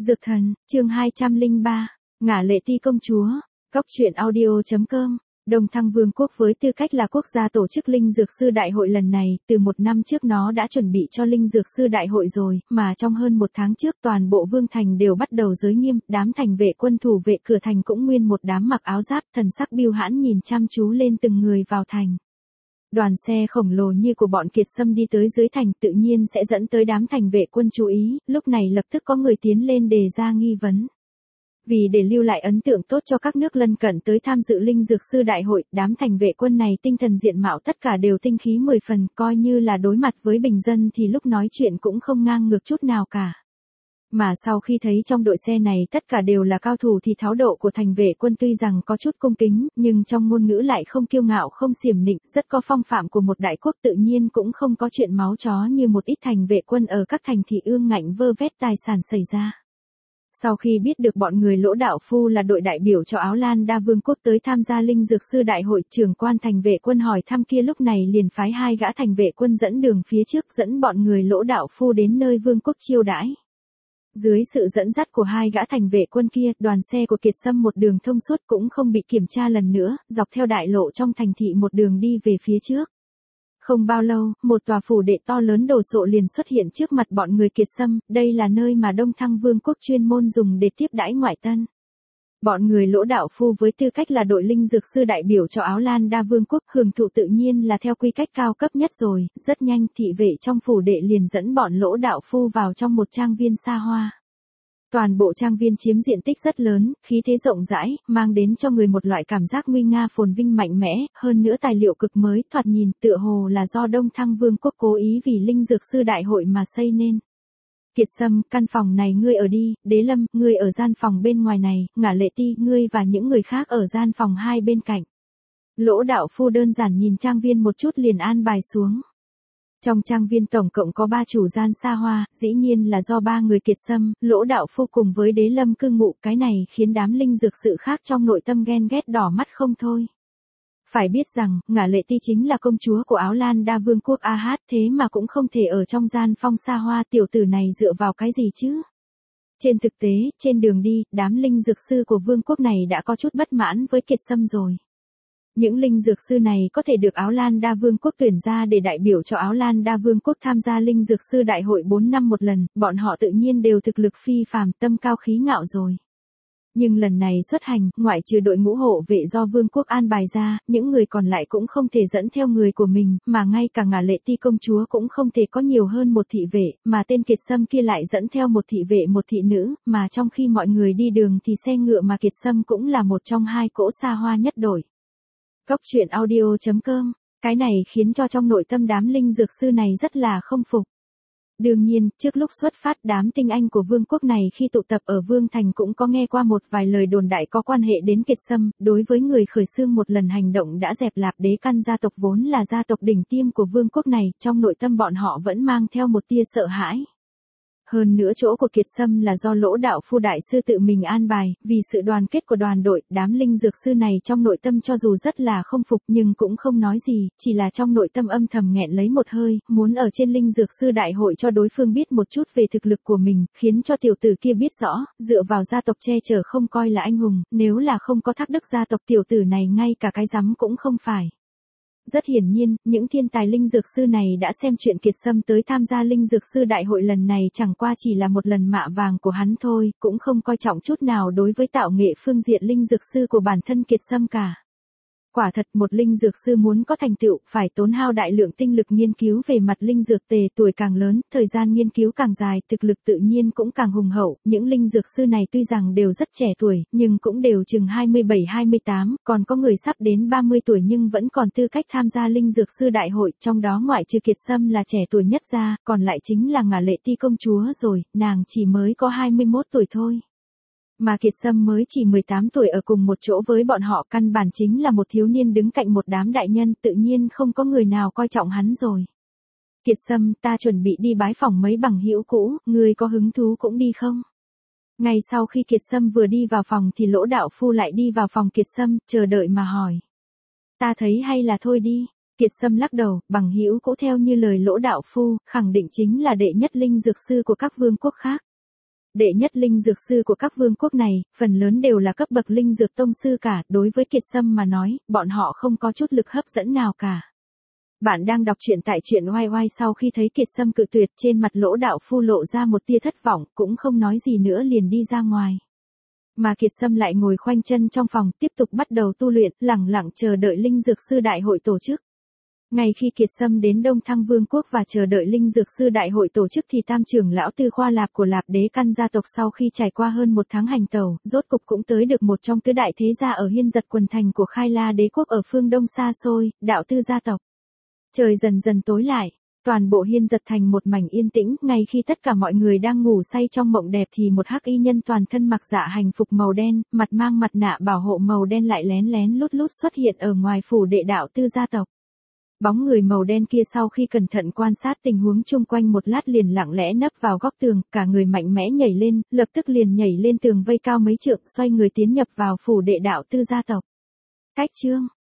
Dược thần, chương 203, ngả lệ ti công chúa, Cóc truyện audio.com. Đông Thăng Vương quốc với tư cách là quốc gia tổ chức Linh Dược Sư Đại hội lần này, từ một năm trước nó đã chuẩn bị cho Linh Dược Sư Đại hội rồi, mà trong hơn một tháng trước toàn bộ Vương Thành đều bắt đầu giới nghiêm, đám thành vệ quân thủ vệ cửa thành cũng nguyên một đám mặc áo giáp thần sắc bưu hãn nhìn chăm chú lên từng người vào thành. Đoàn xe khổng lồ như của bọn Kiệt Sâm đi tới dưới thành tự nhiên sẽ dẫn tới đám thành vệ quân chú ý, lúc này lập tức có người tiến lên đề ra nghi vấn. Vì để lưu lại ấn tượng tốt cho các nước lân cận tới tham dự Linh Dược Sư Đại hội, đám thành vệ quân này tinh thần diện mạo tất cả đều tinh khí 10 phần, coi như là đối mặt với bình dân thì lúc nói chuyện cũng không ngang ngược chút nào cả. Mà sau khi thấy trong đội xe này tất cả đều là cao thủ thì thái độ của thành vệ quân tuy rằng có chút cung kính, nhưng trong ngôn ngữ lại không kiêu ngạo không xiểm nịnh, rất có phong phạm của một đại quốc, tự nhiên cũng không có chuyện máu chó như một ít thành vệ quân ở các thành thị ương ngạnh vơ vét tài sản xảy ra. Sau khi biết được bọn người Lỗ Đạo Phu là đội đại biểu cho Áo Lan Đa Vương quốc tới tham gia Linh Dược Sư Đại hội, trưởng quan thành vệ quân hỏi thăm kia lúc này liền phái 2 gã thành vệ quân dẫn đường phía trước dẫn bọn người Lỗ Đạo Phu đến nơi Vương quốc chiêu đãi. Dưới sự dẫn dắt của 2 gã thành vệ quân kia, đoàn xe của Kiệt Sâm một đường thông suốt cũng không bị kiểm tra lần nữa, dọc theo đại lộ trong thành thị một đường đi về phía trước. Không bao lâu, một tòa phủ đệ to lớn đồ sộ liền xuất hiện trước mặt bọn người Kiệt Sâm, đây là nơi mà Đông Thăng Vương quốc chuyên môn dùng để tiếp đãi ngoại tân. Bọn người Lỗ Đạo Phu với tư cách là đội Linh Dược Sư đại biểu cho Áo Lan Đa Vương quốc hưởng thụ tự nhiên là theo quy cách cao cấp nhất rồi, rất nhanh thị vệ trong phủ đệ liền dẫn bọn Lỗ Đạo Phu vào trong một trang viên xa hoa. Toàn bộ trang viên chiếm diện tích rất lớn, khí thế rộng rãi, mang đến cho người một loại cảm giác nguy nga phồn vinh mạnh mẽ, hơn nữa tài liệu cực mới, thoạt nhìn tựa hồ là do Đông Thăng Vương quốc cố ý vì Linh Dược Sư Đại hội mà xây nên. Kiệt Sâm, căn phòng này ngươi ở đi, Đế Lâm, ngươi ở gian phòng bên ngoài này, Ngả Lệ Ti, ngươi và những người khác ở gian phòng 2 bên cạnh. Lỗ Đạo Phu đơn giản nhìn trang viên một chút liền an bài xuống. Trong trang viên tổng cộng có 3 chủ gian xa hoa, dĩ nhiên là do 3 người Kiệt Sâm, Lỗ Đạo Phu cùng với Đế Lâm cư ngụ, cái này khiến đám linh dược sự khác trong nội tâm ghen ghét đỏ mắt không thôi. Phải biết rằng, Ngả Lệ Ti chính là công chúa của Áo Lan Đa Vương quốc AH, thế mà cũng không thể ở trong gian phong xa hoa, tiểu tử này dựa vào cái gì chứ? Trên thực tế, trên đường đi, đám linh dược sư của vương quốc này đã có chút bất mãn với Kiệt Sâm rồi. Những linh dược sư này có thể được Áo Lan Đa Vương quốc tuyển ra để đại biểu cho Áo Lan Đa Vương quốc tham gia Linh Dược Sư Đại hội 4 năm một lần, bọn họ tự nhiên đều thực lực phi phàm, tâm cao khí ngạo rồi. Nhưng lần này xuất hành, ngoại trừ đội ngũ hộ vệ do Vương quốc an bài ra, những người còn lại cũng không thể dẫn theo người của mình, mà ngay cả Ngả Lệ Ti công chúa cũng không thể có nhiều hơn một thị vệ, mà tên Kiệt Sâm kia lại dẫn theo một thị vệ một thị nữ, mà trong khi mọi người đi đường thì xe ngựa mà Kiệt Sâm cũng là một trong 2 cỗ xa hoa nhất đội. Cóc truyện audio.com, cái này khiến cho trong nội tâm đám linh dược sư này rất là không phục. Đương nhiên, trước lúc xuất phát đám tinh anh của vương quốc này khi tụ tập ở Vương Thành cũng có nghe qua một vài lời đồn đại có quan hệ đến Kiệt Sâm, đối với người khởi xướng một lần hành động đã dẹp lạp đế căn gia tộc vốn là gia tộc đỉnh tiêm của vương quốc này, trong nội tâm bọn họ vẫn mang theo một tia sợ hãi. Hơn nữa chỗ của Kiệt Sâm là do Lỗ Đạo Phu đại sư tự mình an bài, vì sự đoàn kết của đoàn đội, đám linh dược sư này trong nội tâm cho dù rất là không phục nhưng cũng không nói gì, chỉ là trong nội tâm âm thầm nghẹn lấy một hơi, muốn ở trên Linh Dược Sư Đại hội cho đối phương biết một chút về thực lực của mình, khiến cho tiểu tử kia biết rõ, dựa vào gia tộc che chở không coi là anh hùng, nếu là không có thác đức gia tộc tiểu tử này ngay cả cái rắm cũng không phải. Rất hiển nhiên, những thiên tài linh dược sư này đã xem chuyện Kiệt Sâm tới tham gia Linh Dược Sư Đại hội lần này chẳng qua chỉ là một lần mạ vàng của hắn thôi, cũng không coi trọng chút nào đối với tạo nghệ phương diện linh dược sư của bản thân Kiệt Sâm cả. Quả thật một linh dược sư muốn có thành tựu, phải tốn hao đại lượng tinh lực nghiên cứu về mặt linh dược tề, tuổi càng lớn, thời gian nghiên cứu càng dài, thực lực tự nhiên cũng càng hùng hậu, những linh dược sư này tuy rằng đều rất trẻ tuổi, nhưng cũng đều chừng 27-28, còn có người sắp đến 30 tuổi nhưng vẫn còn tư cách tham gia Linh Dược Sư Đại hội, trong đó ngoại trừ Kiệt Sâm là trẻ tuổi nhất ra, còn lại chính là Ngả Lệ Ti công chúa rồi, nàng chỉ mới có 21 tuổi thôi. Mà Kiệt Sâm mới chỉ 18 tuổi ở cùng một chỗ với bọn họ, căn bản chính là một thiếu niên đứng cạnh một đám đại nhân, tự nhiên không có người nào coi trọng hắn rồi. Kiệt Sâm, ta chuẩn bị đi bái phỏng mấy bằng hữu cũ, ngươi có hứng thú cũng đi không? Ngay sau khi Kiệt Sâm vừa đi vào phòng thì Lỗ Đạo Phu lại đi vào phòng Kiệt Sâm, chờ đợi mà hỏi. Ta thấy hay là thôi đi. Kiệt Sâm lắc đầu, bằng hữu cũ theo như lời Lỗ Đạo Phu, khẳng định chính là đệ nhất linh dược sư của các vương quốc khác. Đệ nhất linh dược sư của các vương quốc này, phần lớn đều là cấp bậc linh dược tông sư cả, đối với Kiệt Sâm mà nói, bọn họ không có chút lực hấp dẫn nào cả. Bạn đang đọc truyện tại truyện oai oai. Sau khi thấy Kiệt Sâm cự tuyệt, trên mặt Lỗ Đạo Phu lộ ra một tia thất vọng, cũng không nói gì nữa liền đi ra ngoài. Mà Kiệt Sâm lại ngồi khoanh chân trong phòng, tiếp tục bắt đầu tu luyện, lẳng lặng chờ đợi linh dược sư đại hội tổ chức. Ngay khi Kiệt Sâm đến Đông Thăng Vương quốc và chờ đợi linh dược sư đại hội tổ chức thì tam trưởng lão Tư Khoa Lạp của Lạp Đế căn gia tộc sau khi trải qua hơn một tháng hành tẩu, rốt cục cũng tới được một trong tứ đại thế gia ở Hiên Giật quần thành của Khai La đế quốc ở phương Đông xa xôi, Đạo Tư gia tộc. Trời dần dần tối lại, toàn bộ Hiên Giật thành một mảnh yên tĩnh, ngay khi tất cả mọi người đang ngủ say trong mộng đẹp thì một hắc y nhân toàn thân mặc dạ hành phục màu đen, mặt mang mặt nạ bảo hộ màu đen lại lén lén lút lút xuất hiện ở ngoài phủ đệ Đạo Tư gia tộc. Bóng người màu đen kia sau khi cẩn thận quan sát tình huống chung quanh một lát liền lặng lẽ nấp vào góc tường, cả người mạnh mẽ nhảy lên, lập tức liền nhảy lên tường vây cao mấy trượng, xoay người tiến nhập vào phủ đệ Đạo Tư gia tộc. Cách chương